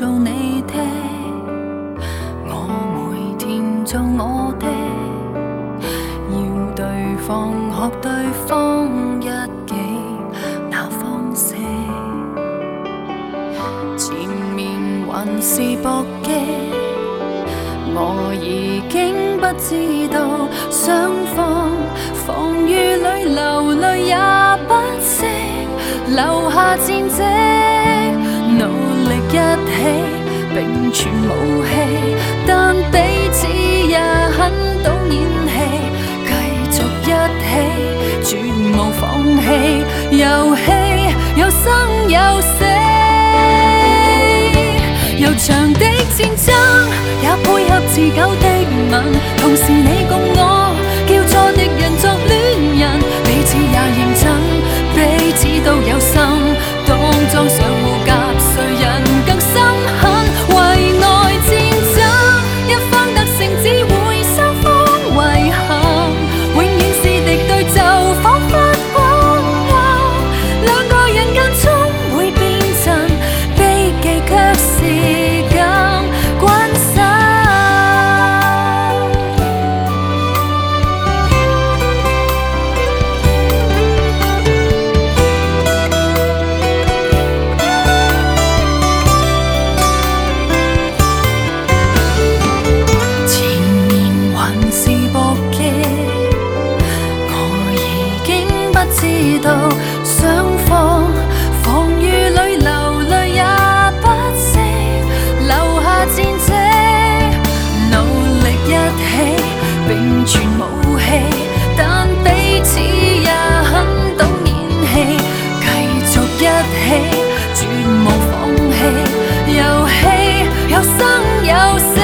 做你的，我每天做我的，要對方學對方一己那方式，前面還是搏擊，我已經不知道雙方防禦裏流淚也不息，留下戰績，努力一起並存武器，但彼此也很懂演戲，繼續一起絕無放棄，遊戲有生有死，悠長的戰爭也配合持久的吻，同時你共我叫錯敵人作戀人，彼此也認真，彼此都有心，當裝上護甲，誰人更心狠？為愛戰爭，一方得勝只會雙方遺憾，永遠是敵對就彷彿光陰，兩個人間終會變陣，悲劇卻是更關心。前面還是搏擊，我已經不知道雙方防禦裏流淚也不息，留下戰績，努力一起並存武器，但彼此也很懂演戲，繼續一起絕無放棄，遊戲有生有死，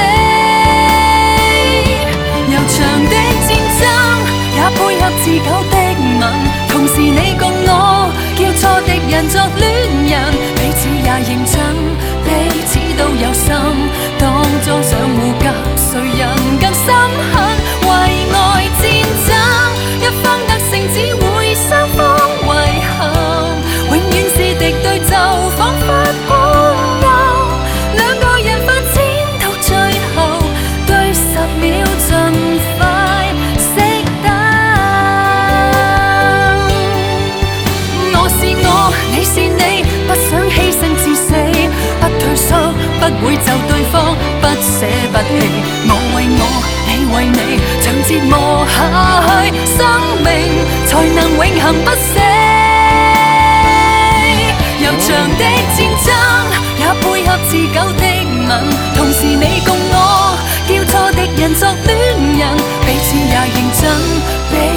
悠長的戰爭也配合持久的吻，同時你共我叫錯敵人作戀人，彼此也認真，彼此都有心，當裝上護甲，誰人更心狠？為愛戰爭，一方得勝只會雙方遺憾，永遠是敵對就彷彿光陰，兩個人發展到最後，對10秒盡快熄燈。我是我，你是你，不想犧牲至死，不退縮，不會就對方不捨不棄，我為我，你為你，長折磨下去，生命才能永恆不死。悠長的戰爭也配合持久的吻，同時你共我叫錯敵人作戀人，彼此也認真。